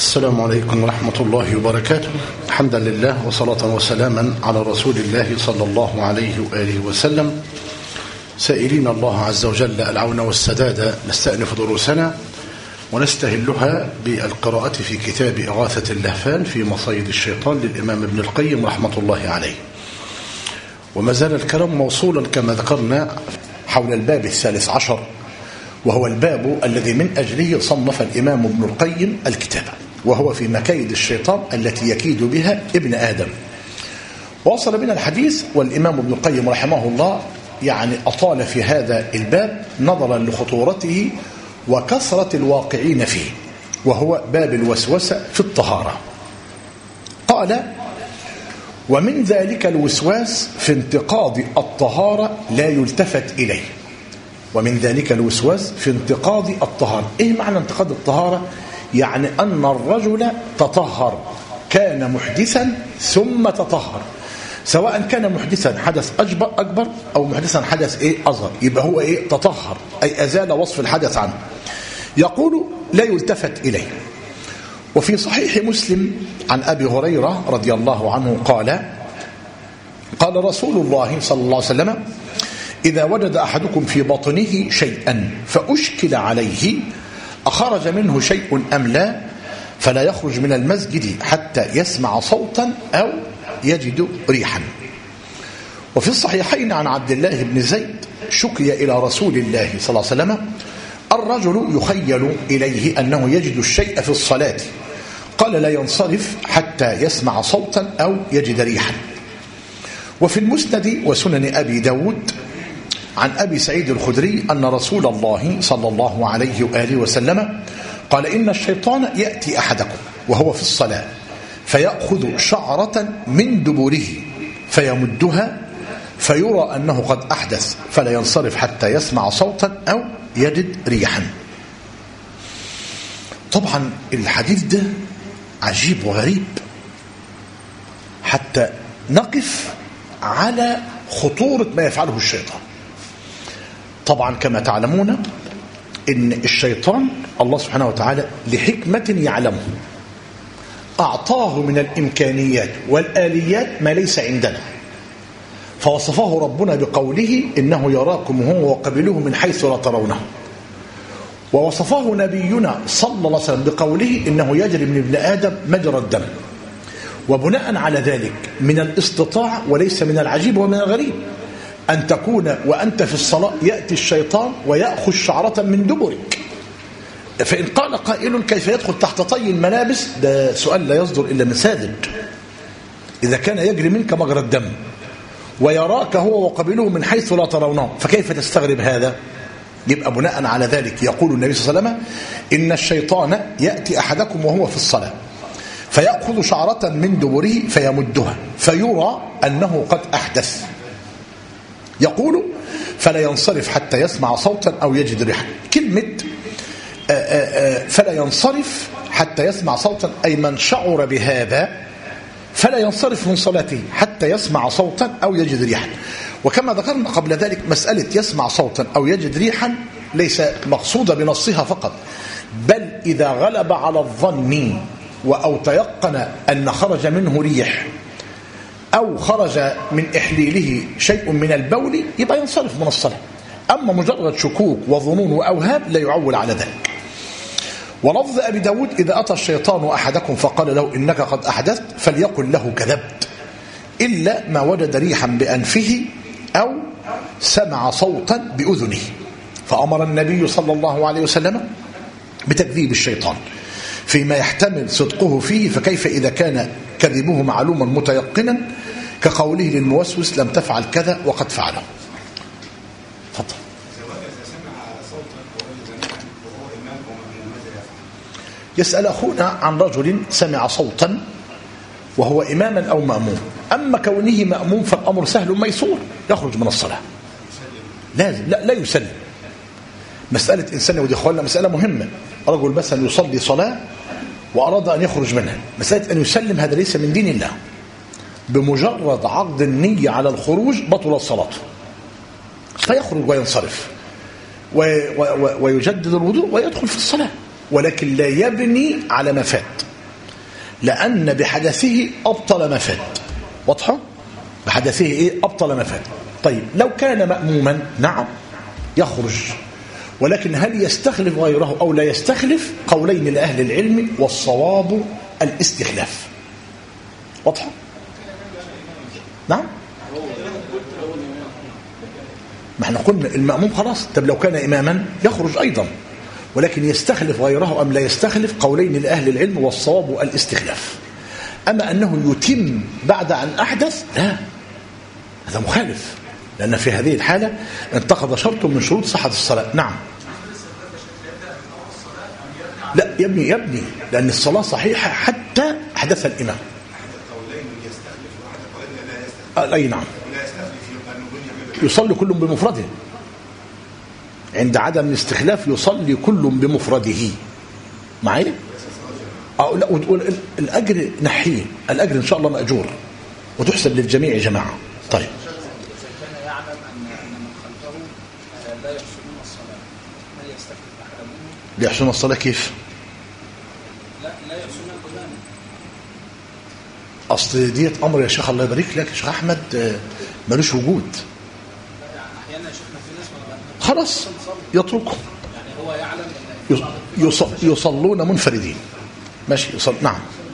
السلام عليكم ورحمة الله وبركاته. حمدا لله وصلاة وسلاما على رسول الله صلى الله عليه وآله وسلم، سائلين الله عز وجل العون والسداد. نستأنف دروسنا ونستهلها بالقراءة في كتاب إغاثة اللهفان في مصايد الشيطان للإمام ابن القيم رحمة الله عليه. وما زال الكلام موصولا كما ذكرنا حول الباب الثالث عشر، وهو الباب الذي من أجله صنف الإمام ابن القيم الكتاب، وهو في مكايد الشيطان التي يكيد بها ابن آدم. وصل بنا الحديث والإمام ابن القيم رحمه الله أطال في هذا الباب نظرا لخطورته وكثرة الواقعين فيه، وهو باب الوسوسة في الطهارة. قال: ومن ذلك الوسواس في انتقاض الطهارة لا يلتفت إليه. ومن ذلك الوسواس في انتقاض الطهارة. إيه معنى انتقاض الطهارة؟ يعني أن الرجل تطهر، كان محدثا ثم تطهر، سواء كان محدثا حدث أكبر أو محدثا حدث أصغر، يبقى هو تطهر، أي أزال وصف الحدث عنه. يقول: لا يلتفت إليه. وفي صحيح مسلم عن أبي هريرة رضي الله عنه قال رسول الله صلى الله عليه وسلم: إذا وجد أحدكم في بطنه شيئا فأشكل عليه أخرج منه شيء أم لا، فلا يخرج من المسجد حتى يسمع صوتا أو يجد ريحا. وفي الصحيحين عن عبد الله بن زيد شكي إلى رسول الله صلى الله عليه وسلم الرجل يخيل إليه أنه يجد الشيء في الصلاة، قال: لا ينصرف حتى يسمع صوتا أو يجد ريحا. وفي المسند وسنن أبي داود عن أبي سعيد الخدري أن رسول الله صلى الله عليه وآله وسلم قال: إن الشيطان يأتي أحدكم وهو في الصلاة فيأخذ شعرة من دبره فيمدها فيرى أنه قد أحدث، فلا ينصرف حتى يسمع صوتا أو يجد ريحا. طبعا الحديث ده عجيب وغريب، حتى نقف على خطورة ما يفعله الشيطان. طبعا كما تعلمون إن الشيطان الله سبحانه وتعالى لحكمة يعلمه أعطاه من الإمكانيات والآليات ما ليس عندنا، فوصفه ربنا بقوله: إنه يراكم هو وقبيله من حيث لا ترونه. ووصفه نبينا صلى الله عليه وسلم بقوله: إنه يجري من ابن آدم مجرى الدم. وبناء على ذلك من الاستطاع وليس من العجيب ومن الغريب أن تكون وأنت في الصلاة يأتي الشيطان ويأخذ شعرة من دبرك. فإن قال قائل: كيف يدخل تحت طي الملابس؟ ده سؤال لا يصدر إلا من ساذج. إذا كان يجري منك مجرى الدم ويراك هو وقبيله من حيث لا ترونه، فكيف تستغرب هذا؟ يبقى بناء على ذلك يقول النبي صلى الله عليه وسلم: إن الشيطان يأتي أحدكم وهو في الصلاة فيأخذ شعرة من دبره فيمدها فيرى أنه قد أحدث. يقول: فلا ينصرف حتى يسمع صوتا أو يجد ريحا. كلمة فلا ينصرف حتى يسمع صوتا أي من شعر بهذا فلا ينصرف من صلاته حتى يسمع صوتا أو يجد ريحا. وكما ذكرنا قبل ذلك مسألة يسمع صوتا أو يجد ريحا ليس مقصودة بنصها فقط، بل إذا غلب على الظن أو تيقن أن خرج منه ريح أو خرج من إحليله شيء من البول يبقى ينصرف من الصلاة. أما مجرد شكوك وظنون وأوهام لا يعول على ذلك. ولفظ أبي داود: إذا أتى الشيطان أحدكم فقال له إنك قد أحدثت فليقل له كذبت، إلا ما وجد ريحا بأنفه أو سمع صوتا بأذنه. فأمر النبي صلى الله عليه وسلم بتكذيب الشيطان فيما يحتمل صدقه فيه، فكيف إذا كان كذبه معلوما متيقنا كقوله للموسوس: لم تفعل كذا وقد فعله. تفضل. يسأل أخونا عن رجل سمع صوتا وهو إماما أو مأموم. أما كونه مأموم فالأمر سهل ميسور، يخرج من الصلاة لازم لا يسلم. مسألة إنسان ودي أخوانا مسألة مهمة. رجل مثلا يصلي صلاة وأراد أن يخرج منها، مسألة أن يسلم هذا ليس من دين الله. بمجرد عقد النية على الخروج بطل صلاته، فيخرج وينصرف ويجدد الوضوء ويدخل في الصلاة، ولكن لا يبني على ما فات. لأن بحدثه أبطل ما فات. واضحة؟ بحدثه إيه؟ أبطل ما فات. طيب لو كان مأموما نعم يخرج، ولكن هل يستخلف غيره أو لا يستخلف؟ قولين لأهل العلم، والصواب الاستخلاف. واضحة؟ نعم. ما احنا قلنا المأموم خلاص. طب لو كان إماما يخرج أيضا، ولكن يستخلف غيره أم لا يستخلف؟ قولين لأهل العلم، والصواب الاستخلاف. أما أنه يتم بعد أن أحدث لا، هذا مخالف، لأن في هذه الحالة انتقض شرط من شروط صحة الصلاة. نعم. لا يبني لأن الصلاة صحيحة حتى أحدث الإمام. أي نعم. يصلي كل بمفرده، عند عدم الاستخلاف يصلي كل بمفرده. معي؟ لا، وتقول الأجر نحيه، الأجر إن شاء الله مأجور وتحسب للجميع يا جماعة. طيب كان يعلم أن من خلفه لا يحسنون الصلاة، هل يستخلف أحد منهم؟ لا يحسنون الصلاة كيف؟ لا يحسنون الإمام. أصل ديت أمر يا شيخ الله يبارك لك يا شيخ أحمد ملوش وجود. أحيانا يا شيخنا في ناس خلاص يتركهم، يعني هو يعلم يصلون منفردين. ماشي يصل. نعم.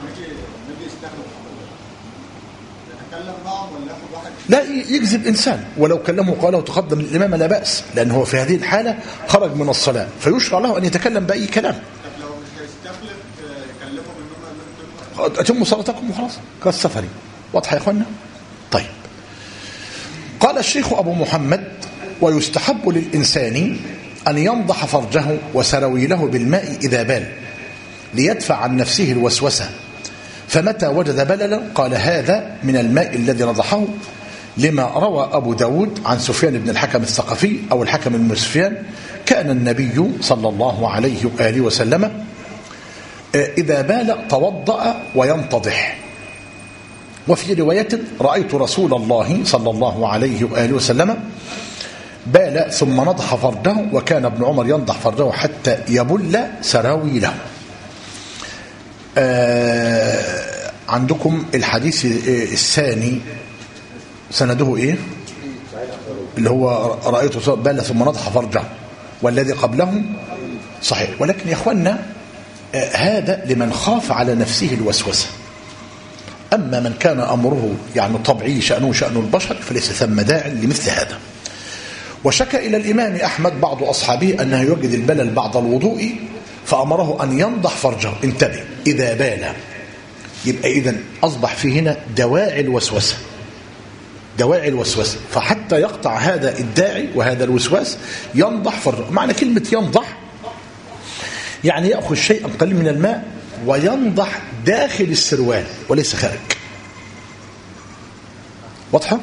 لا يكذب إنسان، ولو كلمه قاله تقدم للإمام لا بأس، لأن هو في هذه الحالة خرج من الصلاة، فيشرع له أن يتكلم بأي كلام. لو مش هيستخلف يكلمه أتموا صلاتكم وخلاص كالسفر. واضحة يا أخوانا؟ طيب. قال الشيخ أبو محمد: ويستحب للإنسان أن ينضح فرجه وسراويله بالماء إذا بال، ليدفع عن نفسه الوسوسة، فمتى وجد بللا قال هذا من الماء الذي نضحه، لما روى أبو داود عن سفيان بن الحكم الثقفي أو الحكم بن سفيان: كان النبي صلى الله عليه وآله وسلم إذا بال توضأ وينتضح. وفي رواية: رأيت رسول الله صلى الله عليه وآله وسلم بال ثم نضح فرجه، وكان ابن عمر ينضح فرجه حتى يبل سراويله. عندكم الحديث الثاني سنده ايه؟ اللي هو رأيت بال ثم نضح فرجه، والذي قبله صحيح. ولكن يا اخوانا هذا لمن خاف على نفسه الوسوسة. أما من كان أمره يعني طبيعي شأنه شأن البشر فليس ثم داع لمثل هذا. وشكى إلى الإمام أحمد بعض أصحابه أنه يوجد البلل بعد الوضوء، فأمره أن ينضح فرجه. انتبه، إذا بال، يبقى إذن أصبح في هنا دواعي الوسوسة، دواعي الوسوسة، فحتى يقطع هذا الداعي وهذا الوسواس ينضح فرجه. معنى كلمة ينضح يعني يأخذ شيئا قليل من الماء وينضح داخل السروال وليس خارج. واضحة؟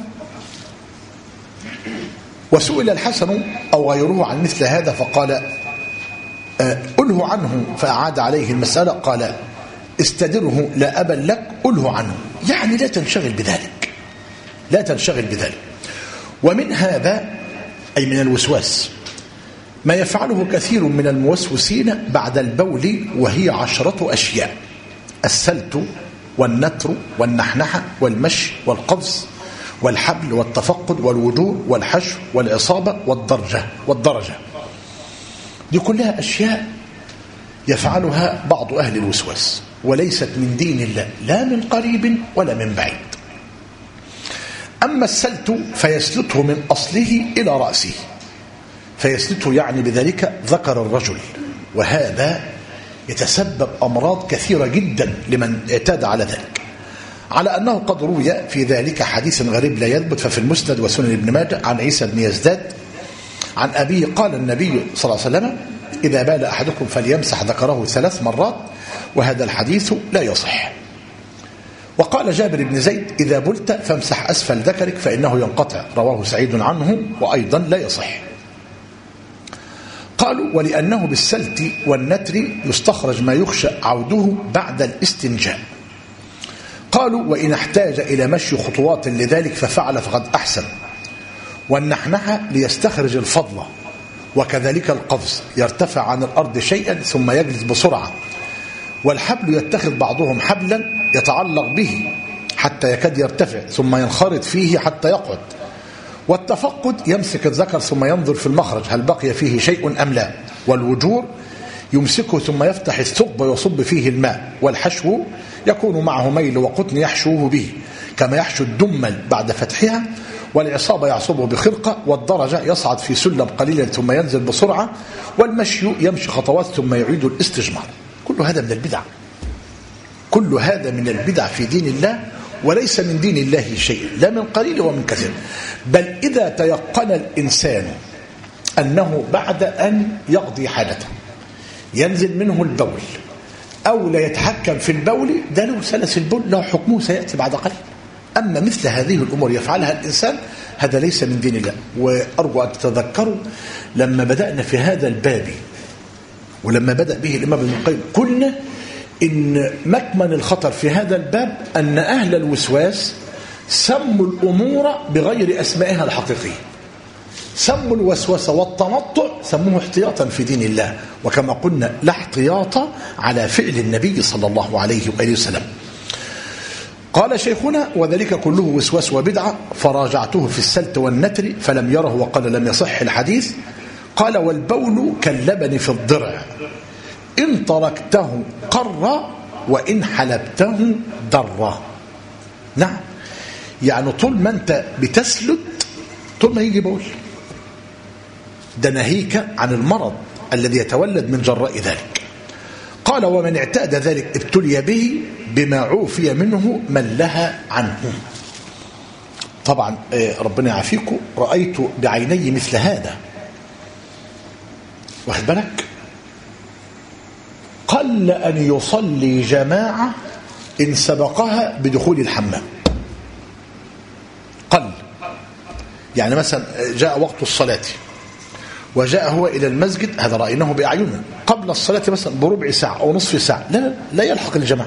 وسئل الحسن أو غيره عن مثل هذا فقال: أله عنه، فأعاد عليه المسألة. قال: استدره لا أبا لك، أله عنه، يعني لا تنشغل بذلك، لا تنشغل بذلك. ومن هذا أي من الوسواس ما يفعله كثير من الموسوسين بعد البول، وهي 10 أشياء: السلت والنتر والنحنحة والمشي والقفز والحبل والتفقد والوجوء والحشو والعصابة والدرجة. دي كلها أشياء يفعلها بعض أهل الوسواس، وليست من دين الله لا من قريب ولا من بعيد. أما السلت فيسلته من أصله إلى رأسه، فيسلته يعني بذلك ذكر الرجل، وهذا يتسبب أمراض كثيرة جدا لمن اعتاد على ذلك، على أنه قد روي في ذلك حديث غريب لا يثبت ففي المسند وسنن ابن ماجه عن عيسى بن يزداد عن أبيه قال النبي صلى الله عليه وسلم: إذا بال أحدكم فليمسح ذكره 3 مرات، وهذا الحديث لا يصح. وقال جابر بن زيد: إذا بلت فامسح أسفل ذكرك فإنه ينقطع، رواه سعيد عنه وأيضا لا يصح. قالوا: ولأنه بالسلت والنتر يستخرج ما يخشى عوده بعد الاستنجاء. قالوا: وإن احتاج إلى مشي خطوات لذلك ففعل فقد أحسن. والنحنحة ليستخرج والحبل يتخذ بعضهم حبلا يتعلق به حتى يكاد يرتفع ثم ينخرط فيه حتى يقعد. والتفقد يمسك الذكر ثم ينظر في المخرج هل بقي فيه شيء أم لا. والوجور يمسكه ثم يفتح الثقب ويصب فيه الماء. والحشو يكون معه ميل وقطن يحشوه به كما يحشو الدمل بعد فتحها. والعصابة يعصبه بخرقة. والدرجة يصعد في سلم قليلا ثم ينزل بسرعة. والمشي يمشي خطوات ثم يعيد الاستجمار. كل هذا من البدع، كل هذا من البدع في دين الله، وليس من دين الله شيء لا من قليل ومن كثير. بل إذا تيقن الإنسان أنه بعد أن يقضي حاجته ينزل منه البول أو لا يتحكم في البول، ده له سلس البول له حكمه سيأتي بعد قليل. أما مثل هذه الأمور يفعلها الإنسان هذا ليس من دين الله. وأرجو أن تتذكروا لما بدأنا في هذا الباب ولما بدأ به الإمام ابن القيم قلنا إن مكمن الخطر في هذا الباب أن أهل الوسواس سموا الأمور بغير أسمائها الحقيقية. سموا الوسوسة والتنطع سموه احتياطا في دين الله، وكما قلنا لا احتياط على فعل النبي صلى الله عليه وآله وسلم. قال شيخنا وذلك كله وسواس وبدعة. فراجعته في السلت والنتر فلم يره وقال لم يصح الحديث. قال والبول كاللبن في الضرع إن تركته قر وإن حلبته در. نعم، يعني طول ما أنت بتسلت طول ما يجي بول. ده ناهيك عن المرض الذي يتولد من جراء ذلك. قال ومن اعتاد ذلك ابتلي به بما عوفي منه من لها عنه. طبعا ربنا يعافيكم، رأيت بعيني مثل هذا، واخد بالك، قل أن يصلي جماعة إن سبقها بدخول الحمام. قل يعني مثلا جاء وقت الصلاة وجاء هو إلى المسجد، هذا رأيناه بأعيننا، قبل الصلاة مثلا بربع ساعة أو نصف ساعة، لا يلحق الجماعة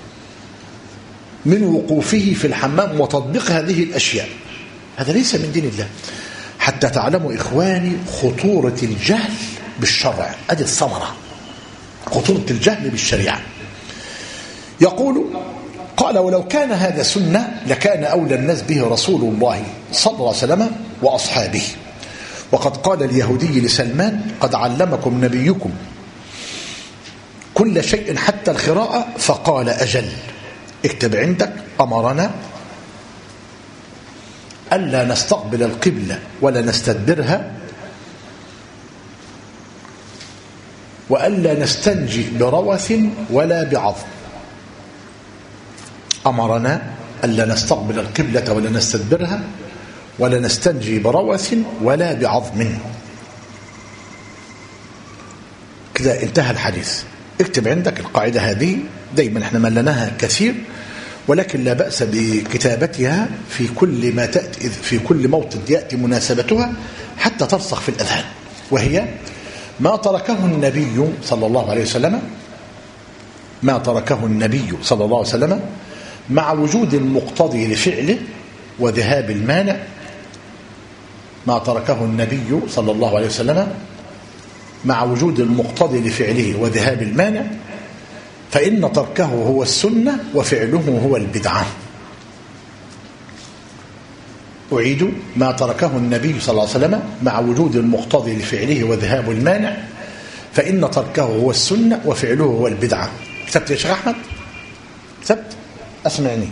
من وقوفه في الحمام وتطبيق هذه الأشياء. هذا ليس من دين الله. حتى تعلموا إخواني خطورة الجهل بالشرع، أدي الثمرة، خطورة الجهل بالشريعة. يقول قال ولو كان هذا سنة لكان أولى الناس به رسول الله صلى الله عليه وسلم وأصحابه. وقد قال اليهودي لسلمان قد علمكم نبيكم كل شيء حتى الخراءة، فقال أجل. اكتب عندك أمرنا ألا نستقبل القبلة ولا نستدبرها، وألا نستنجي بروث ولا بعظم. أمرنا ألا نستقبل القبلة ولا نستدبرها ولا نستنجي بروث ولا بعظم. كذا انتهى الحديث. اكتب عندك القاعدة هذه، دايما احنا ملناها كثير، ولكن لا بأس بكتابتها في كل ما تأتي، في كل موطن يأتي مناسبتها حتى ترسخ في الأذهان. وهي ما تركه النبي صلى الله عليه وسلم، ما تركه النبي صلى الله عليه وسلم مع وجود المقتضي لفعله وذهاب المانع. ما تركه النبي صلى الله عليه وسلم مع وجود المقتضي لفعله وذهاب المانع، فإن تركه هو السنة وفعله هو البدعة. أعيد: ما تركه النبي صلى الله عليه وسلم مع وجود المقتضي لفعله وذهاب المانع، فإن تركه هو السنة وفعله هو البدعة. كتبت يا شيخ أحمد؟ كتبت؟ أسمعني.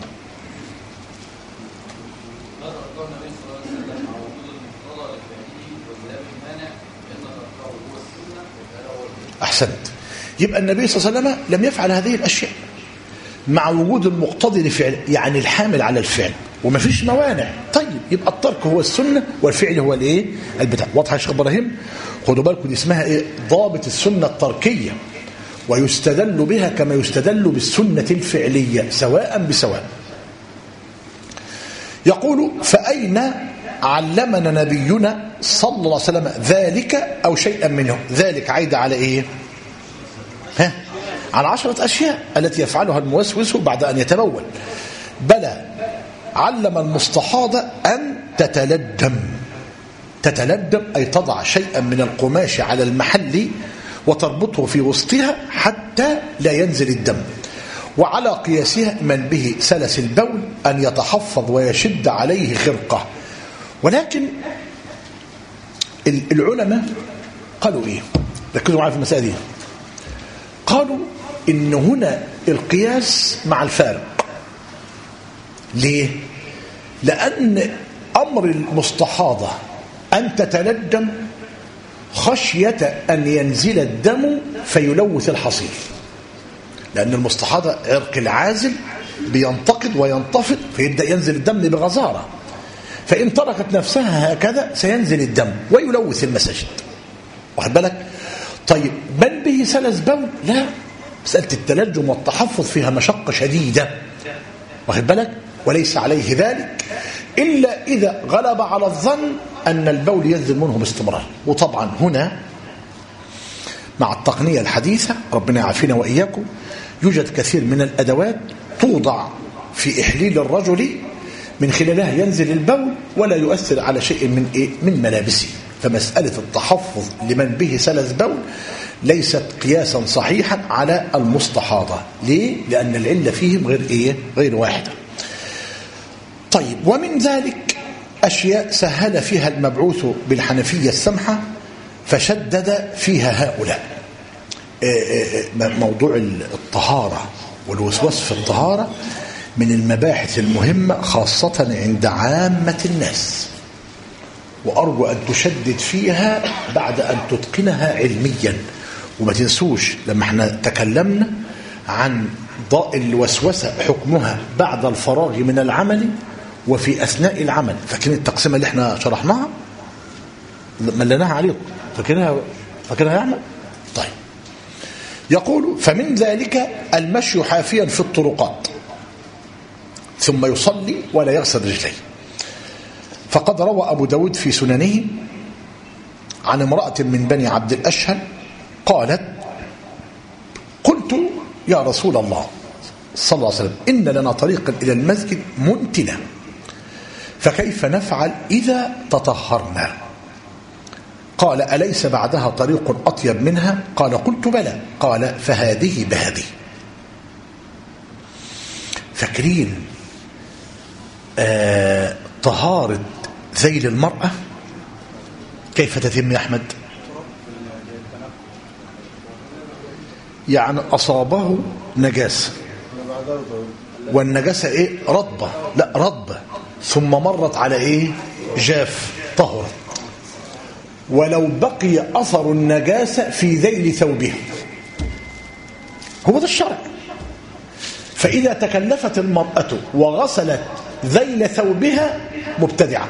أحسنت. يبقى النبي صلى الله عليه وسلم لم يفعل هذه الأشياء مع وجود المقتضي لفعل، يعني الحامل على الفعل، وما فيش موانع. طيب يبقى الترك هو السنة والفعل هو الايه؟ البدعة. واضحة يا شيخ إبراهيم؟ خدوا بالكم، دي اسمها ايه؟ ضابط السنة التركية، ويستدل بها كما يستدل بالسنة الفعلية سواء بسواء. يقول: فأين علمنا نبينا صلى الله عليه وسلم ذلك أو شيئا منه؟ ذلك عايدة على ايه؟ على 10 أشياء التي يفعلها الموسوس بعد أن يتبول. بلى، علم المستحاضة أن تتلدم. تتلدم أي تضع شيئا من القماش على المحل وتربطه في وسطها حتى لا ينزل الدم. وعلى قياسها من به سلس البول أن يتحفظ ويشد عليه خرقة. ولكن العلماء قالوا إيه؟ ركزوا معايا في المسألة دي. قالوا إن هنا القياس مع الفارق. ليه؟ لأن أمر المستحاضة أن تتلجم خشية أن ينزل الدم فيلوث الحصير، لأن المستحاضة عرق العازل بينتقد وينتفض فيبدأ ينزل الدم بغزارة، فإن تركت نفسها هكذا سينزل الدم ويلوث المساجد. واخد بالك؟ طيب من به سلس بول؟ لا، مسألة التلجم والتحفظ فيها مشقة شديدة. واخد بالك؟ وليس عليه ذلك إلا إذا غلب على الظن أن البول ينزل منه باستمرار. وطبعا هنا مع التقنية الحديثة ربنا يعافينا وإياكم يوجد كثير من الأدوات توضع في إحليل الرجل من خلالها ينزل البول ولا يؤثر على شيء من ملابسه. فمسألة التحفظ لمن به سلس بول ليست قياسا صحيحا على المستحاضة. ليه؟ لأن العلة فيهم غير واحدة. طيب، ومن ذلك أشياء سهل فيها المبعوث بالحنفية السمحة فشدد فيها هؤلاء. موضوع الطهارة والوسواس في الطهارة من المباحث المهمة خاصة عند عامة الناس، وأرجو أن تشدد فيها بعد أن تتقنها علميا. وما تنسوش لما احنا تكلمنا عن ضاء الوسوسة حكمها بعد الفراغ من العمل وفي أثناء العمل. فاكرين التقسيمة اللي احنا شرحناها ملناها عليكم؟ فاكرينها يا أحمد؟ طيب، يقول فمن ذلك المشي حافيا في الطرقات ثم يصلي ولا يغسل رجليه. فقد روى أبو داود في سننه عن امرأة من بني عبد الأشهل قالت قلت يا رسول الله صلى الله عليه وسلم إن لنا طريقا إلى المسجد منتنا فكيف نفعل إذا تطهرنا؟ قال أليس بعدها طريق أطيب منها؟ قال قلت بلى. قال فهذه بهذه. فاكرين طهارة ذيل المرأة كيف تتم يا أحمد؟ يعني أصابه نجاسة والنجاسة رطبة، لا رطبة، ثم مرت على جاف، طهرت. ولو بقي أثر النجاسة في ذيل ثوبها، هو ده الشرع. فإذا تكلفت المرأة وغسلت ذيل ثوبها مبتدعة.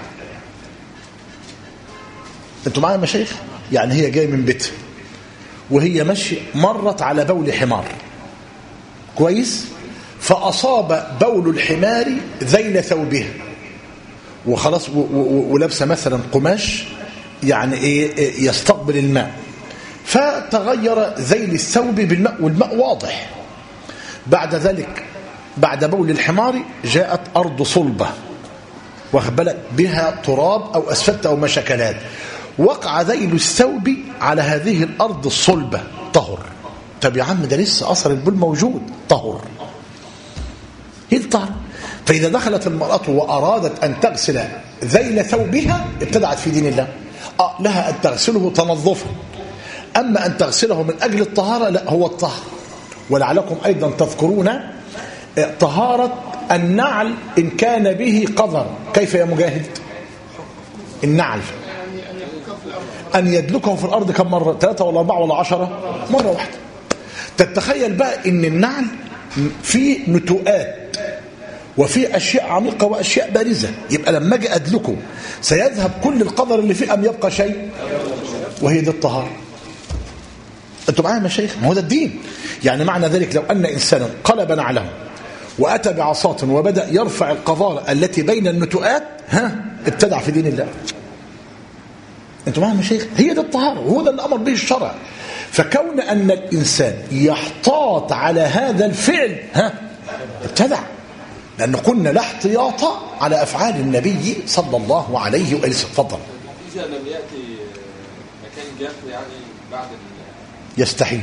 انتوا معايا يا مشايخ؟ يعني هي جايه من بيتها وهي ماشيه مرت على بول حمار، كويس، فأصاب بول الحمار ذيل ثوبها وخلاص، ولابسه مثلا قماش يعني يستقبل الماء، فتغير ذيل الثوب بالماء والماء واضح. بعد ذلك بعد بول الحمار جاءت أرض صلبة واخبلت بها تراب أو أسفلت أو مشكلات، وقع ذيل الثوب على هذه الأرض الصلبة، طهر. طب يا عم ده لسه أثر البول موجود، طهر. هي الطهر. فإذا دخلت المرأة وأرادت أن تغسل ذيل ثوبها ابتدعت في دين الله. لها أن تغسله تنظفا، أما أن تغسله من أجل الطهارة لا، هو الطهر. ولعلكم أيضا تذكرون طهارة النعل إن كان به قذر. كيف يا مجاهد؟ النعل أن يدلكه في الأرض كم مرة؟ 3 ولا 4 ولا 10؟ مرة واحدة. تتخيل بقى إن النعل فيه نتوءات وفي أشياء عميقة وأشياء بارزة، يبقى لما أجي أدلكه سيذهب كل القذر اللي فيه أم يبقى شيء؟ وهي دي الطهارة. أنتم معايا يا مشايخ؟ ما هو ده الدين. يعني معنى ذلك لو أن إنسانا قلب نعله وأتى بعصاة وبدأ يرفع القذارة التي بين النتوءات، ابتدع في دين الله. أنتم معايا يا مشايخ؟ هي ده الطهارة وهو ده اللي أمر به الشرع. فكون أن الإنسان يحتاط على هذا الفعل ابتدع، لأن قلنا لا احتياط على أفعال النبي صلى الله عليه وآله وسلم. تفضل. إذا لم يأتي مكان جاف يعني بعد يستحيل.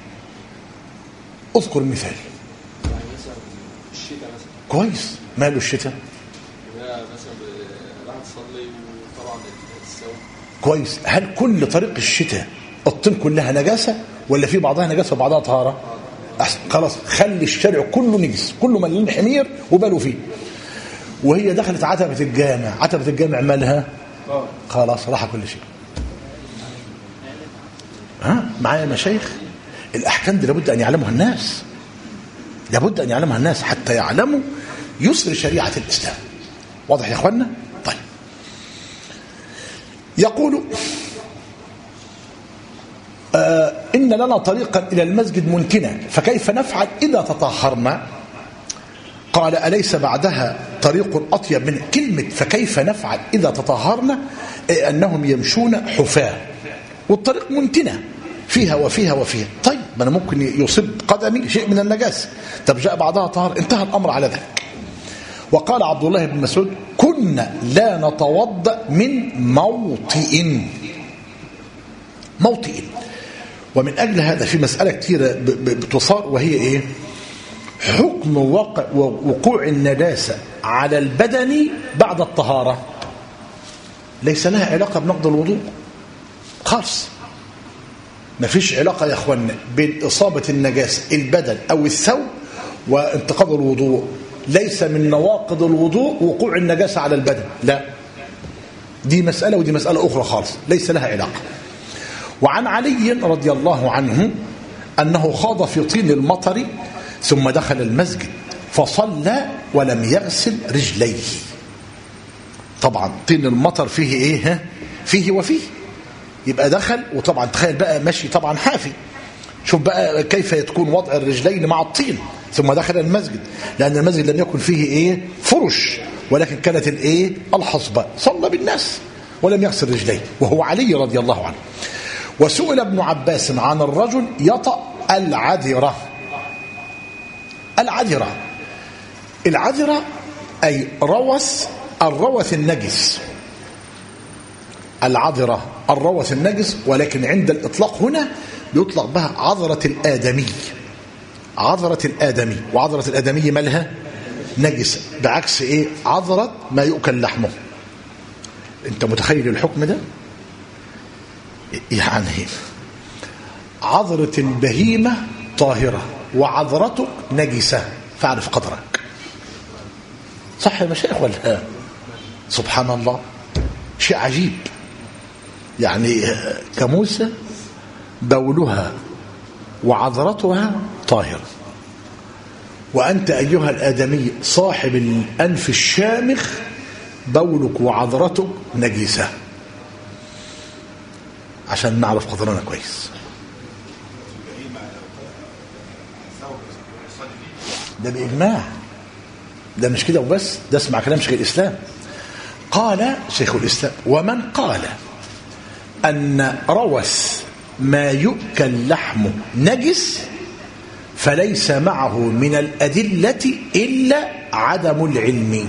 اذكر مثال. يعني مثلا الشتاء مثلا. كويس، ماله الشتاء؟ مثلا راح تصلي وطبعا السوء. كويس. هل كل طريق الشتاء الطين كلها نجاسة ولا في بعضها نجاسة وبعضها طهارة؟ خلاص، خلي الشارع كله نجس، كله مليان حمير وبالوا فيه. وهي دخلت عتبة الجامع، عتبة الجامع مالها؟ خلاص راح كل شيء. معايا مشايخ؟ الأحكام دي لابد أن يعلمها الناس، لابد أن يعلمها الناس حتى يعلموا يسر شريعة الإسلام. واضح يا أخوانا؟ طيب، يقول إن لنا طريقا إلى المسجد منتنا فكيف نفعل إذا تطهرنا؟ قال أليس بعدها طريق أطيب من كلمة فكيف نفعل إذا تطهرنا؟ أنهم يمشون حفاة والطريق منتنة فيها وفيها وفيها. طيب، ما أنا ممكن يصيب قدمي شيء من النجاسة، طب جاء بعدها طهر، انتهى الأمر على ذلك. وقال عبد الله بن مسعود كنا لا نتوضأ من موطئ. ومن أجل هذا في مسألة كثيرة بتصار، وهي إيه؟ حكم وقوع النجاسة على البدن بعد الطهارة ليس لها علاقة بنقض الوضوء خالص. ما فيش علاقة يا أخوانا بين إصابة النجاسة البدن أو الثوب وانتقاض الوضوء. ليس من نواقض الوضوء وقوع النجاسة على البدن، لا، دي مسألة ودي مسألة أخرى خالص، ليس لها علاقة. وعن علي رضي الله عنه أنه خاض في طين المطر ثم دخل المسجد فصلى ولم يغسل رجليه. طبعا طين المطر فيه ايه؟ فيه وفيه، يبقى دخل، وطبعا تخيل بقى ماشي طبعا حافي، شوف بقى كيف يكون وضع الرجلين مع الطين. ثم دخل المسجد لأن المسجد لم يكن فيه ايه؟ فرش، ولكن كانت الايه؟ الحصبة. صلى بالناس ولم يغسل رجليه وهو علي رضي الله عنه. وسئل ابن عباس عن الرجل يطأ العذرة. العذرة أي الروث النجس. العذرة الروث النجس، ولكن عند الإطلاق هنا يطلق بها عذرة الآدمي. وعذرة الآدمي مالها؟ نجسة، بعكس إيه؟ عذرة ما يؤكل لحمه. أنت متخيل الحكم ده؟ يعني عذرة البهيمة طاهرة وعذرتك نجسة فاعرف قدرك. صح يا مشايخ ولا؟ سبحان الله، شيء عجيب. يعني كموسى بولها وعذرتها طاهرة، وأنت أيها الآدمي صاحب الأنف الشامخ بولك وعذرتك نجسة، عشان نعرف قدرنا كويس. ده بإجماع، ده مش كده وبس، ده اسمع كلام شيخ الإسلام. قال شيخ الإسلام ومن قال أن روث ما يؤكل لحمه نجس فليس معه من الأدلة إلا عدم العلم.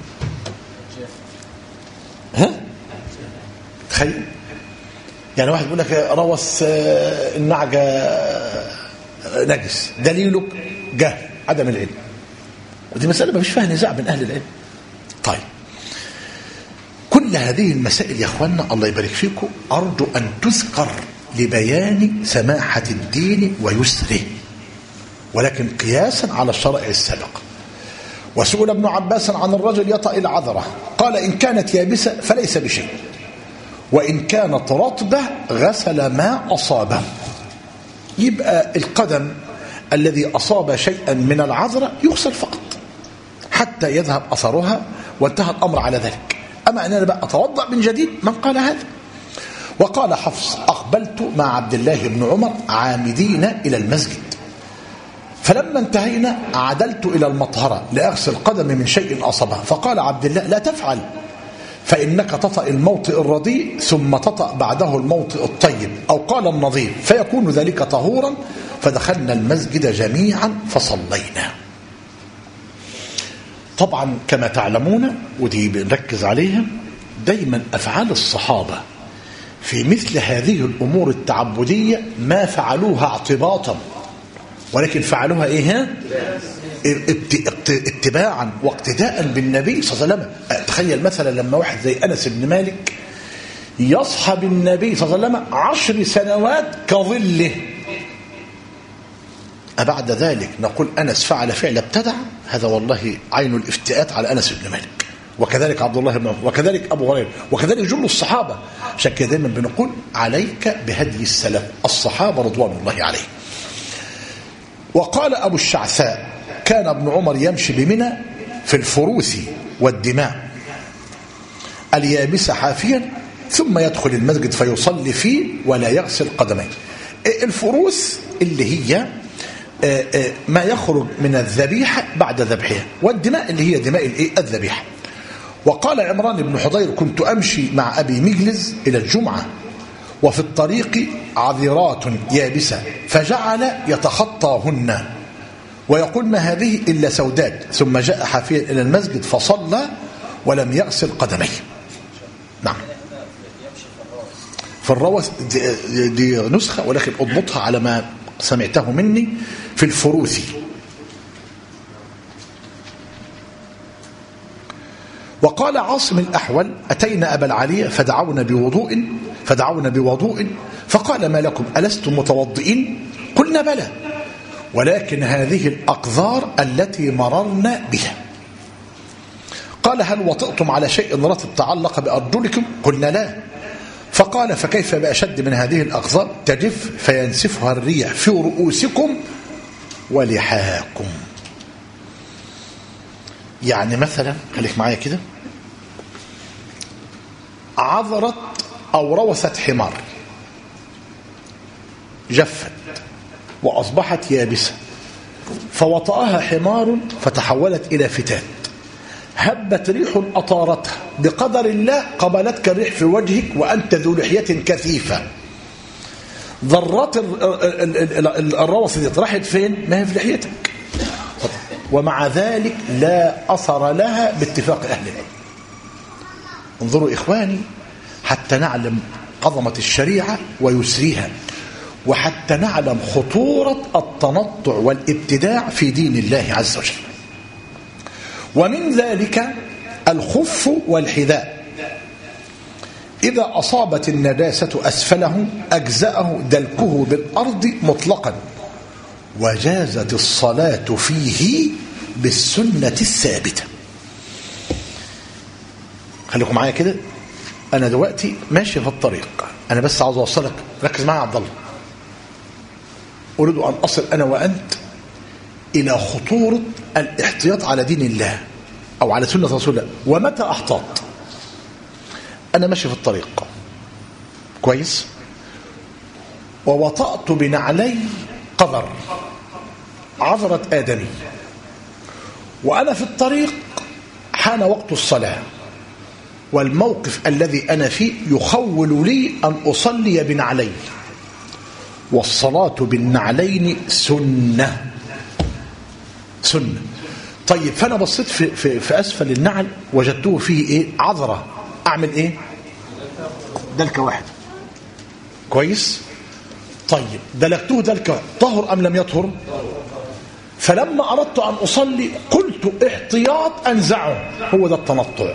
تخيل يعني واحد يقول لك روث النعجة نجس، دليلك جهل عدم العلم، ودي مسألة ما فيش فيها نزاع بين أهل العلم. طيب، كل هذه المسائل يا أخوانا الله يبارك فيكم أرجو أن تذكر لبيان سماحة الدين ويسره، ولكن قياسا على الشرع السابق. وسئل ابن عباس عن الرجل يطأ العذرة قال إن كانت يابسة فليس بشيء، وإن كانت رطبة غسل ما أصابه. يبقى القدم الذي أصاب شيئا من العذرة يغسل فقط حتى يذهب أثرها وانتهى الأمر على ذلك. أما أن أنا بقى أتوضأ من جديد من قال هذا. وقال حفص أقبلت مع عبد الله بن عمر عامدين إلى المسجد، فلما انتهينا عدلت إلى المطهرة لأغسل قدمي من شيء أصابها، فقال عبد الله لا تفعل، فإنك تطأ الموطئ الرديء ثم تطأ بعده الموطئ الطيب، أو قال النظير، فيكون ذلك طهورا. فدخلنا المسجد جميعا فصلينا. طبعا كما تعلمون ودي بنركز عليها دايما، أفعال الصحابة في مثل هذه الأمور التعبدية ما فعلوها اعتباطا، ولكن فعلوها إيه؟ اتباعا واقتداء بالنبي صلى الله عليه وسلم. تخيل مثلا لما واحد زي أنس بن مالك يصحب النبي صلى الله عليه وسلم 10 سنوات كظله، أبعد ذلك نقول أنس فعل فعل ابتدع؟ هذا والله عين الافتئات على أنس بن مالك. وكذلك عبد الله بن عمر، وكذلك أبو هريرة، وكذلك جل الصحابة. عشان كده دايما بنقول عليك بهدي السلف الصحابة رضوان الله عليهم. وقال أبو الشعثاء كان ابن عمر يمشي بمنى في الفروث والدماء اليابسة حافيا ثم يدخل المسجد فيصلي فيه ولا يغسل قدميه. الفروث اللي هي ما يخرج من الذبيحة بعد ذبحها، والدماء اللي هي دماء الذبيحة. وقال عمران بن حضير كنت أمشي مع أبي مجلز إلى الجمعة وفي الطريق عذرات يابسة فجعل يتخطاهن ويقول ما هذه إلا سوداد، ثم جاء حافيا إلى المسجد فصلى ولم يغسل قدميه. نعم، في الروث دي نسخة، ولكن أضبطها على ما سمعته مني في الفروثي. وقال عاصم الأحول أتينا أبا العالية فدعونا بوضوء فقال ما لكم ألستم متوضئين؟ قلنا بلى، ولكن هذه الأقذار التي مررنا بها. قال هل وطئتم على شيء رطب تعلق بأرجلكم؟ قلنا لا. فقال فكيف بأشد من هذه الأقذار تجف فينسفها الريح في رؤوسكم ولحاكم. يعني مثلا خليك معايا كده، عذرت أو روثت حمار جفت وأصبحت يابسة فوطأها حمار فتحولت إلى فتات، هبت ريح أطارتها بقدر الله قبلتك الريح في وجهك وأنت ذو لحية كثيفة، ضرات الروث دي راحت فين؟ ما هي في لحيتك، ومع ذلك لا أثر لها باتفاق أهل العلم. انظروا إخواني حتى نعلم عظمة الشريعة ويسريها، وحتى نعلم خطورة التنطع والابتداع في دين الله عز وجل. ومن ذلك الخف والحذاء، إذا أصابت النجاسة أسفله أجزأه دلكه بالأرض مطلقا، وجازت الصلاة فيه بالسنة الثابتة. خليكم معايا كده، أنا دلوقتي ماشي في الطريق، أنا بس عاوز أوصلك، ركز معايا يا عبد الله، أريد أن أصل أنا وأنت إلى خطورة الاحتياط على دين الله أو على سنة رسول الله. ومتى أحتاط؟ أنا ماشي في الطريق كويس ووطأت بنعلي قذر عذرة آدمي، وأنا في الطريق حان وقت الصلاة، والموقف الذي أنا فيه يخول لي أن أصلي بنعلي، والصلاة بالنعلين سنة. طيب فأنا بصيت في أسفل النعل وجدته فيه إيه؟ عذرة، أعمل إيه؟ دلكة واحدة كويس. طيب دلكته دلكة، طهر أم لم يطهر؟ فلما أردت أن أصلي قلت احتياط أنزعه، هو ده التنطع.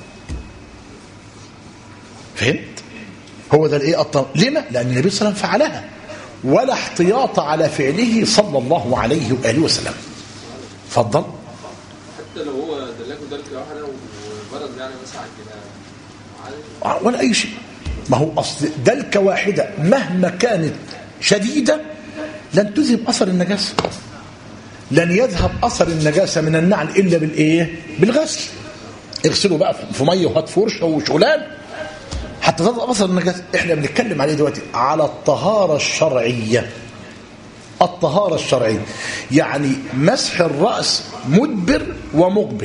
فهمت؟ هو ده الايه التنطع. لما؟ لأن النبي صلى الله عليه وسلم فعلها ولا احتياط على فعله صلى الله عليه وآله وسلم. اتفضل. حتى لو هو دلكه دلكه واحده وبرد يعني مثلا على الجناب ولا أي شيء، ما هو أصل دلكة واحدة مهما كانت شديدة لن تذهب أثر النجاسة، لن يذهب أثر النجاسة من النعل إلا بالإيه؟ بالغسل. اغسلوا بقى في مية وهات فرشة وشغلان حتى تذهب أثر النجاسة. احنا بنتكلم عليه دلوقتي على الطهارة الشرعية. الطهارة الشرعية يعني مسح الرأس مدبر ومقبل.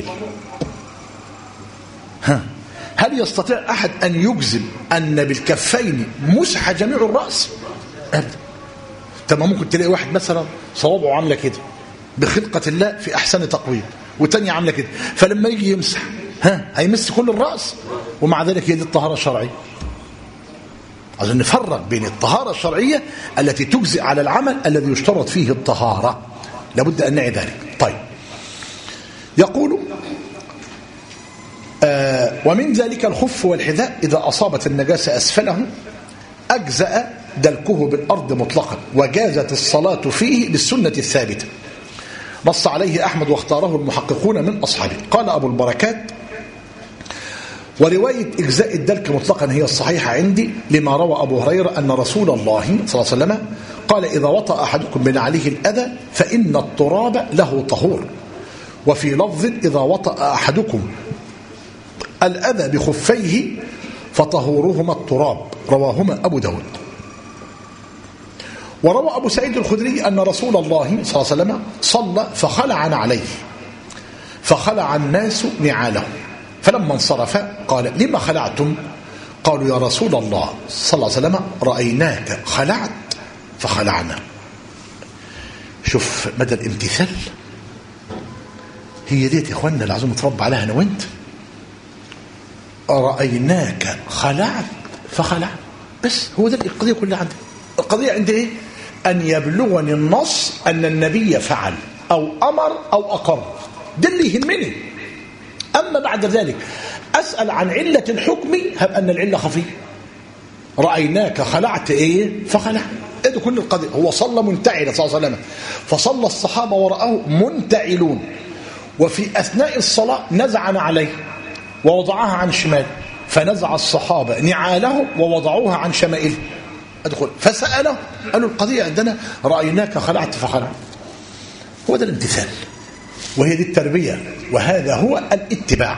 هل يستطيع أحد أن يجزم أن بالكفين مسح جميع الرأس؟ أبدا. طب ممكن تلاقي واحد مثلا صوابعه عامله كده بخلقة الله في أحسن تقويم، والتانية عامله كده، فلما يجي يمسح هيمس كل الرأس، ومع ذلك هي دي الطهارة الشرعية. عايزين نفرق بين الطهارة الشرعية التي تجزئ على العمل الذي يشترط فيه الطهارة، لابد أن نعي ذلك. طيب، يقول ومن ذلك الخف والحذاء إذا أصابت النجاسة أسفله أجزأ دلكه بالأرض مطلقا، وجازت الصلاة فيه بالسنة الثابتة. نص عليه أحمد واختاره المحققون من أصحابه. قال أبو البركات: ورواية إجزاء الدلك مطلقا هي الصحيحة عندي، لما روى أبو هريرة أن رسول الله صلى الله عليه وسلم قال: إذا وطأ أحدكم بنعله الأذى فإن التراب له طهور. وفي لفظ: إذا وطأ أحدكم الأذى بخفيه فطهورهما التراب. رواهما أبو داود. وروى أبو سعيد الخدري أن رسول الله صلى الله عليه وسلم صلى فخلع نعليه، فخلع الناس نعالهم، فلما انصرف قال: لما خلعتم؟ قالوا: يا رسول الله صلى الله عليه وسلم رأيناك خلعت فخلعنا. شوف مدى الامتثال. هي ديت يا اخوانا اللي عايزين نتربى عليها انا وانت. رأيناك خلعت فخلع، بس هو ده القضية كلها عندي. القضية عندي ايه؟ أن يبلغني النص أن النبي فعل أو أمر أو أقر، ده اللي يهمني. أما بعد ذلك أسأل عن علة الحكم، هب أن العلة خفية. رأيناك خلعت إيه؟ فخلع. إيه كل القضية. هو صلى منتعلا صلى الله عليه وسلم، فصلى الصحابة وراءه منتعلون، وفي أثناء الصلاة نزع نعليه ووضعها عن شمال، فنزع الصحابة نعاله ووضعوها عن شمائله. أدخل فسأله، قالوا: القضية عندنا رأيناك خلعت فخلع. هو ده الامتثال، وهي دي التربية، وهذا هو الاتباع.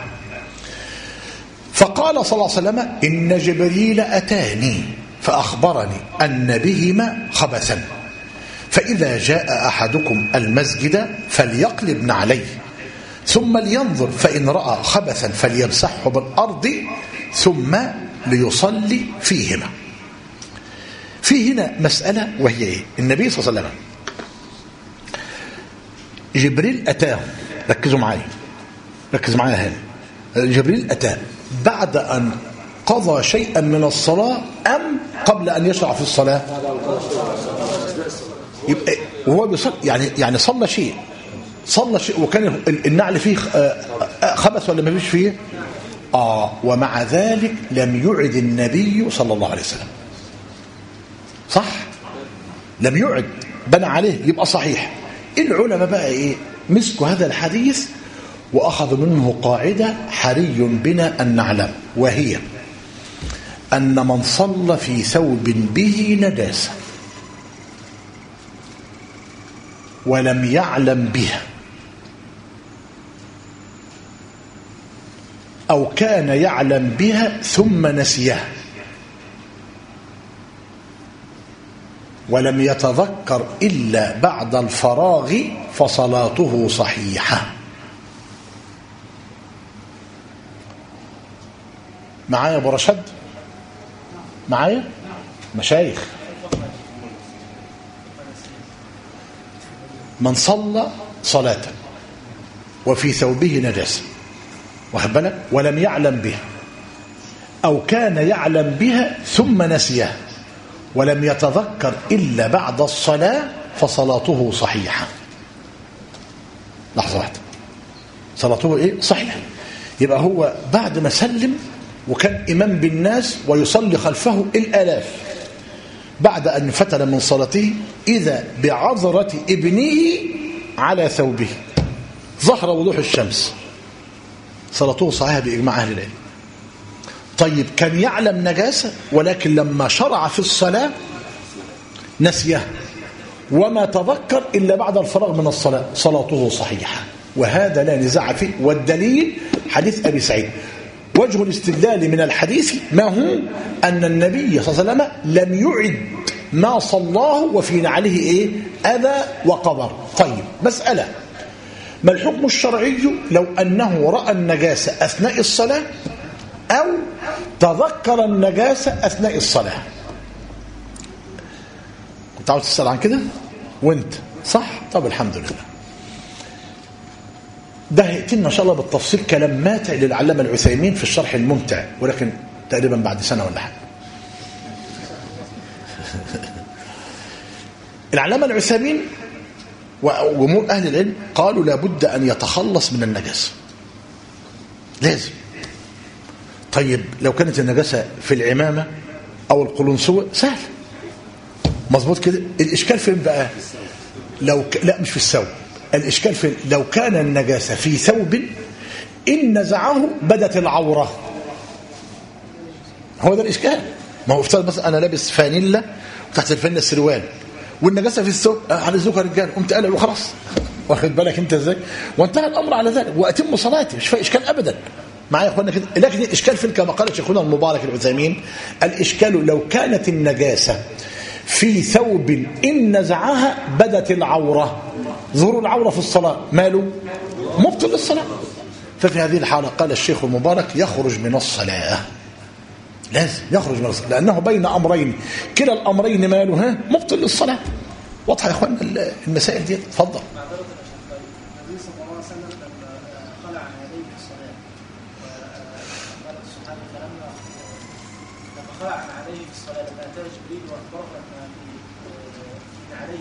فقال صلى الله عليه وسلم: إن جبريل أتاني فأخبرني أن بهما خبثا، فإذا جاء أحدكم المسجد فليقلب نعليه ثم لينظر، فإن رأى خبثا فليمسحه بالأرض ثم ليصلي فيهما. في هنا مسألة، وهي إيه؟ النبي صلى الله عليه وسلم جبريل أتاه، ركزوا معايا هنا. جبريل أتاه بعد أن قضى شيئا من الصلاة أم قبل أن يشرع في الصلاة؟ يبقى وهو بيصلي يعني صلى شيء، وكان النعل فيه خبث ولا ما فيش فيه؟ ومع ذلك لم يعد النبي صلى الله عليه وسلم، صح؟ لم يعد، بنى عليه، يبقى صحيح. العلماء بقى ايه؟ مسكوا هذا الحديث واخذوا منه قاعدة حري بنا ان نعلم، وهي ان من صلى في ثوب به نجاسة ولم يعلم بها، او كان يعلم بها ثم نسيها ولم يتذكر إلا بعد الفراغ فصلاته صحيحة. معايا أبو رشد؟ معايا مشايخ؟ من صلى صلاة وفي ثوبه نجاسة، واخد بالك، ولم يعلم بها، أو كان يعلم بها ثم نسيها ولم يتذكر إلا بعد الصلاة فصلاته صحيحة. لحظة واحدة، صلاته إيه؟ صحيحة. يبقى هو بعد ما سلم وكان إمام بالناس ويصلي خلفه الآلاف، بعد أن فتل من صلاته إذا بعذرة ابنه على ثوبه ظهر وضوح الشمس، صلاته صحيحة بإجماع أهل العلم. طيب كان يعلم نجاسة ولكن لما شرع في الصلاة نسيه وما تذكر إلا بعد الفراغ من الصلاة، صلاته صحيحة، وهذا لا نزاع فيه. والدليل حديث أبي سعيد. وجه الاستدلال من الحديث ما هو؟ أن النبي صلى الله عليه وسلم لم يعد ما صلاه وفي نعله إيه؟ أذى وقبر. طيب مسألة، ما الحكم الشرعي لو أنه رأى النجاسة أثناء الصلاة أو تذكر النجاسة أثناء الصلاة؟ كنت عاوز تسأل عن كده وانت صح؟ طب الحمد لله. ده هيأتينا إن شاء الله بالتفصيل كلام ماتع للعلامة العثيمين في الشرح الممتع، ولكن تقريبا بعد سنة ولا حاجة. العلامة العثيمين وجمهور أهل العلم قالوا لابد أن يتخلص من النجاسة، لازم. طيب لو كانت النجاسة في العمامة أو القلنسوة سهل، مظبوط كده. الإشكال فين بقى؟ لا مش في الثوب، الإشكال فين؟ لو كان النجاسة في ثوب إن نزعه بدت العورة، هو ده الإشكال. ما هو افترض مثلا أنا لابس فانيلا وتحت الفانيلا السروال والنجاسة في الثوب، على ذوق الرجال قمت قلع وخلاص، واخد بالك انت ازاي؟ وانتهى الامر على ذلك، واتم صلاتي، مش في اشكال ابدا معايا يا اخوانا كده. لكن الاشكال في كما قال شيخنا المبارك العثيمين، الاشكال لو كانت النجاسه في ثوب ان نزعها بدت العوره، ظهور العوره في الصلاه ماله؟ مبطل للصلاه. ففي هذه الحاله قال الشيخ المبارك يخرج من الصلاه، لازم يخرج من الصلاه، لانه بين امرين كلا الامرين ماله؟ مبطل للصلاه. واضحه يا اخوانا المسائل دي؟ اتفضل. النبي صلى الله عليه وسلم لما خلع عن يديه في الصلاه، قال الصحابه لما خلع عن يديه في الصلاه لما اتاه جبريل واخبره ان عليه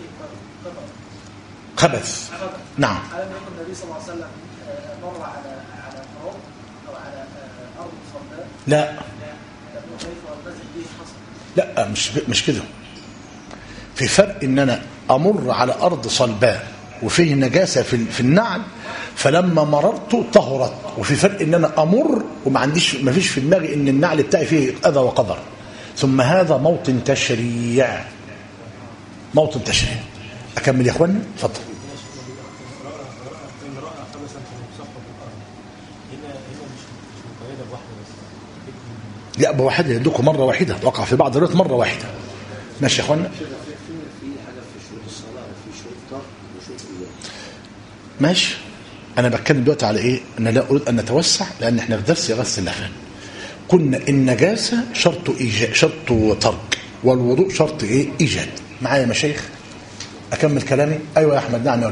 خبث. نعم. ألم يكن النبي صلى الله عليه وسلم مر على الأرض أو على أرض صلباء؟ لا لا مش كده. في فرق ان انا امر على ارض صلباء وفيه نجاسه في النعل فلما مررت طهرت، وفي فرق ان انا امر وما فيش في دماغي ان النعل بتاعي فيه اذى وقدر. ثم هذا موطن تشريع، موطن تشريع. اكمل يا اخوانا؟ اتفضل. لا بواحدة يدوكم مرة واحدة، وقع في بعض الروايات مرة واحدة. ماشي يا اخوانا؟ ماشي. انا بتكلم دلوقتي على ايه؟ انا لا اريد ان نتوسع لان احنا في درس غسل اللحفان. قلنا النجاسة شرط ايجاد، شرط ترك، والوضوء شرط ايه؟ ايجاد. معايا يا مشايخ؟ اكمل كلامي؟ ايوه يا احمد. نعم يا ولد.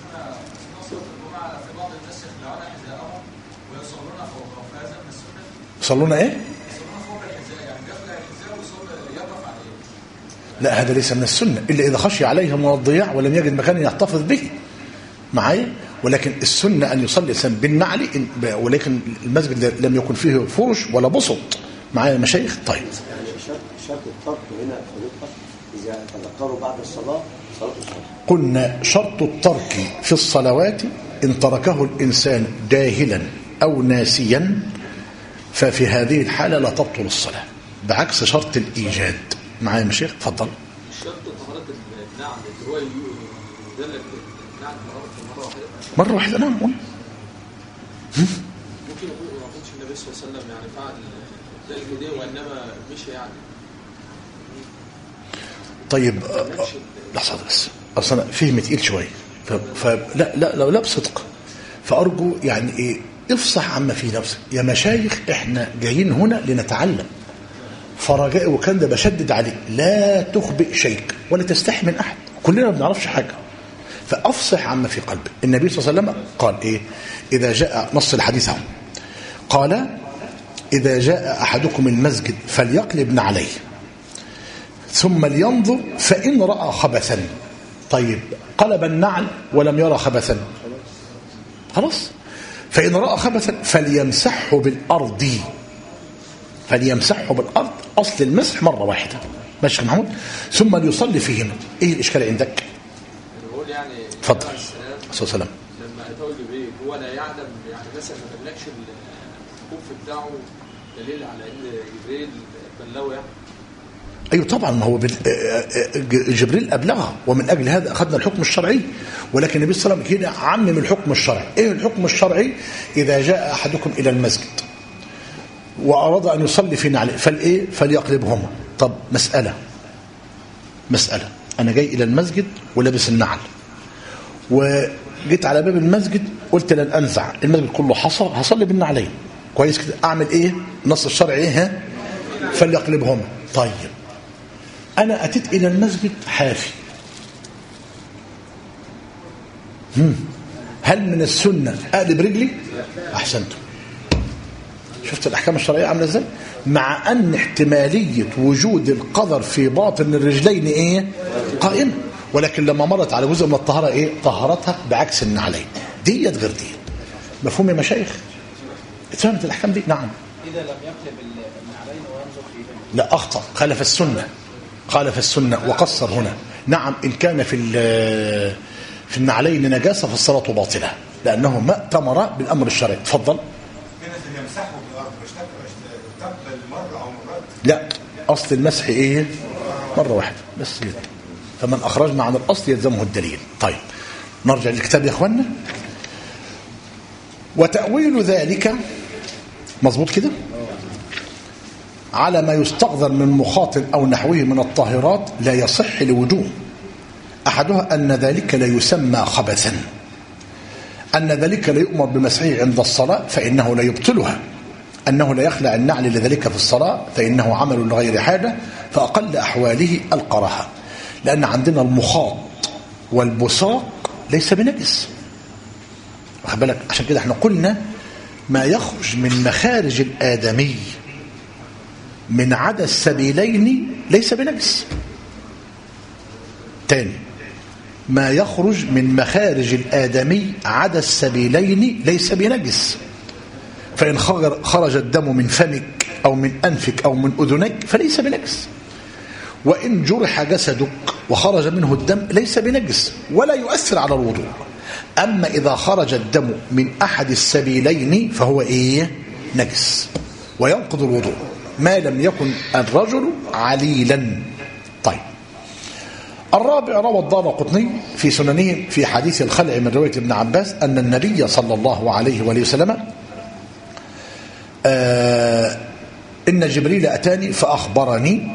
يصلون ايه؟ لا هذا ليس من السنة إلا إذا خشي عليهم من الضياع ولم يجد مكان يحتفظ به. معايا؟ ولكن السنة أن يصلي بالنعل، ولكن المسجد لم يكن فيه فرش ولا بسط. معايا مشايخ؟ طيب. يعني شرط الترك هنا إذا تذكروا بعد الصلاة صلاة الصلاة. قلنا شرط الترك في الصلوات إن تركه الإنسان جاهلا أو ناسيا ففي هذه الحالة لا تبطل الصلاة، بعكس شرط الإيجاد. معايا يا شيخ؟ اتفضل. شرط طهارة النعم اللي هو يدلك النعم مرة واحدة. مرة واحدة نعم. ممكن يكون ما يكونش النبي صلى الله عليه وسلم يعني فعل ذلك دي وإنما مشي يعني. طيب لحظة بس، أصلا فهم تقيل شوية لا بصدق، فأرجو يعني إيه افصح عما في نفسك يا مشايخ. إحنا جايين هنا لنتعلم، فرجاء وكان ده بشدد عليه لا تخبئ شيء ولا تستحي من أحد، كلنا ما بنعرفش حاجة، فأفصح عما في قلبك. النبي صلى الله عليه وسلم قال إيه؟ إذا جاء نص الحديث عنه قال إذا جاء أحدكم المسجد فليقلب عليه ثم لينظر فإن رأى خبثا. طيب قلب النعل ولم يرى خبثا، خلاص. فإن رأى خبثا فليمسحه بالأرض، فليمسحه بالأرض، أصل المسح مرة واحدة. ماشي يا محمود؟ ثم ليصلي فيهما. إيه الإشكال عندك؟ بقول يعني اتفضل. صلى الله عليه وسلم لما أتوا جبريل هو لا يعلم يعني مثلا ما بلغش الخف بتاعه دليل على إن جبريل بلغه يعني. أيوة طبعا، ما هو جبريل أبلغه، ومن أجل هذا أخذنا الحكم الشرعي. ولكن النبي صلى الله عليه وسلم هنا عمم الحكم الشرعي. إيه الحكم الشرعي؟ إذا جاء أحدكم إلى المسجد وأراد أن يصلي في نعله فالإيه؟ فليقلبهما. طب مسألة أنا جاي إلى المسجد ولابس النعل وجيت على باب المسجد قلت لن أنزع، المسجد كله حصى، هصلي بالنعلين كويس كده، أعمل إيه؟ نص الشرع إيه؟ فليقلبهما. طيب أنا أتيت إلى المسجد حافي، هل من السنة أقلب رجلي؟ أحسنتم. شفت الأحكام الشرعية عاملة ازاي؟ مع أن احتمالية وجود القدر في باطن الرجلين ايه؟ قائمة، ولكن لما مرت على جزء من الطهارة ايه؟ طهرتها بعكس النعلين. ديت غير دي. مفهوم يا مشايخ؟ اتفهمت الأحكام دي؟ نعم. إذا لم يقلب النعلين وينظر فيهما لا، أخطأ، خالف السنة، خالف السنة وقصر هنا. نعم، إن كان في النعلين نجاسة فالصلاة باطلة لأنه ما ائتمر بالأمر الشرعي. تفضل. يمسحه بالأرض مش تقبل مرة أو مرات؟ لا، أصل المسح إيه؟ مرة واحدة بس. فمن أخرجنا عن الأصل يلزمه الدليل. طيب نرجع للكتاب يا أخوانا. وتأويل ذلك مظبوط كده على ما يستقذر من مخاط أو نحوه من الطاهرات لا يصح لوجوه. أحدها أن ذلك لا يسمى خبثا، أن ذلك لا يؤمر بمسحه عند الصلاة فإنه لا يبطلها، أنه لا يخلع النعل لذلك في الصلاة فإنه عمل لغير حاجة، فأقل أحواله القراحة، لأن عندنا المخاط والبصاق ليس بنجس. واخد بالك؟ عشان كده احنا قلنا ما يخرج من مخارج الآدمي من عدا السبيلين ليس بنجس. تاني، ما يخرج من مخارج الآدمي عدا السبيلين ليس بنجس. فإن خرج الدم من فمك أو من أنفك أو من أذنك فليس بنجس. وإن جرح جسدك وخرج منه الدم ليس بنجس ولا يؤثر على الوضوء. أما إذا خرج الدم من أحد السبيلين فهو إيه؟ نجس وينقض الوضوء ما لم يكن الرجل عليلا. طيب، الرابع، روى الدارقطني في سننه في حديث الخلع من رواية ابن عباس أن النبي صلى الله عليه وآله وسلم إن جبريل أتاني فأخبرني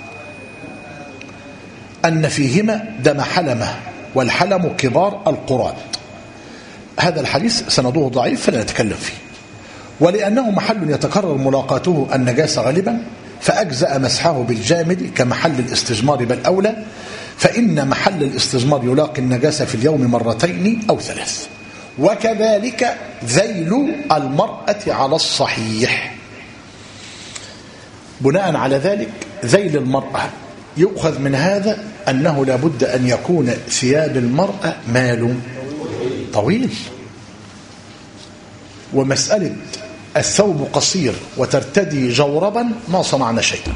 أن فيهما دم حلمة، والحلم كبار القراد. هذا الحديث سنده ضعيف فلا نتكلم فيه، ولأنه محل يتكرر ملاقاته النجاسة غالبا فأجزأ مسحه بالجامد كمحل الاستجمار بل أولى، فإن محل الاستجمار يلاقي النجاسة في اليوم مرتين أو ثلاث. وكذلك ذيل المرأة على الصحيح. بناء على ذلك ذيل المرأة يؤخذ من هذا أنه لابد أن يكون ثياب المرأة مال طويل. ومسألة الثوب قصير وترتدي جوربا ما صنعنا شيئا،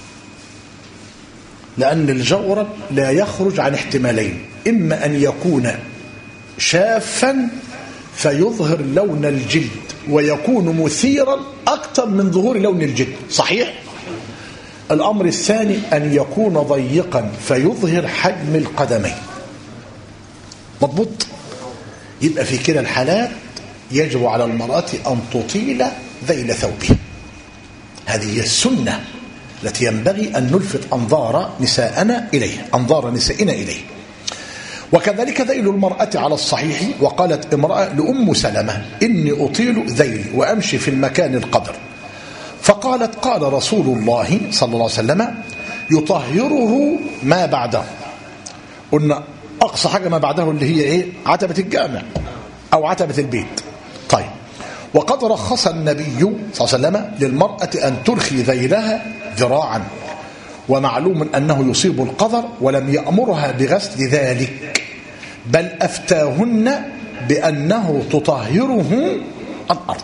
لأن الجورب لا يخرج عن احتمالين: إما أن يكون شافا فيظهر لون الجلد ويكون مثيرا أكثر من ظهور لون الجلد، صحيح؟ الأمر الثاني أن يكون ضيقا فيظهر حجم القدمين، مضبوط؟ يبقى في كلا الحالات يجب على المرأة أن تطيل ذيل ثوبها. هذه هي السنة التي ينبغي أن نلفت أنظار نسائنا إليه. وكذلك ذيل المرأة على الصحيح. وقالت امرأة لأم سلمة: إني أطيل ذيلي وأمشي في المكان القدر، فقالت: قال رسول الله صلى الله عليه وسلم: يطهره ما بعده. قلنا أقصى حاجة ما بعده اللي هي إيه؟ عتبة الجامع أو عتبة البيت. طيب، وقد رخص النبي صلى الله عليه وسلم للمرأة أن ترخي ذيلها ذراعا، ومعلوم أنه يصيب القدر، ولم يأمرها بغسل ذلك، بل أفتاهن بأنه تطهره الأرض.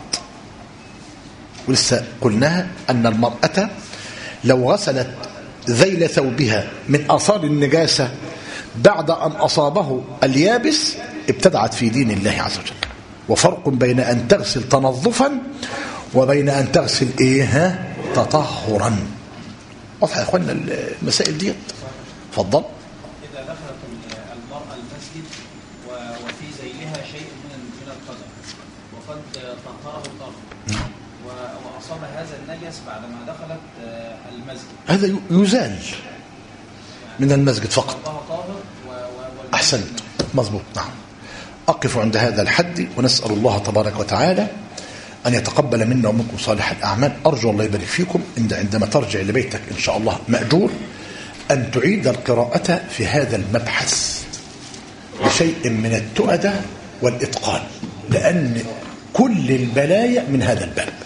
ولسه قلناها أن المرأة لو غسلت ذيل ثوبها من آثار النجاسة بعد أن أصابه اليابس ابتدعت في دين الله عز وجل. وفرق بين أن تغسل تنظفا وبين أن تغسل تطهرا. واضح يا أخوانا المسائل دي؟ فضل. إذا دخلت المرأة المسجد وفي ذيلها شيء من القدر وقد طهره طهر وأصاب هذا النجس بعدما دخلت المسجد، هذا يزال من المسجد فقط. أحسنت، مظبوط، نعم. أقف عند هذا الحد ونسأل الله تبارك وتعالى أن يتقبل منا ومنكم صالح الأعمال. أرجو الله يبارك فيكم عندما ترجع لبيتك إن شاء الله مأجور أن تعيد القراءة في هذا المبحث بشيء من التؤدة والإتقان، لأن كل البلايا من هذا الباب.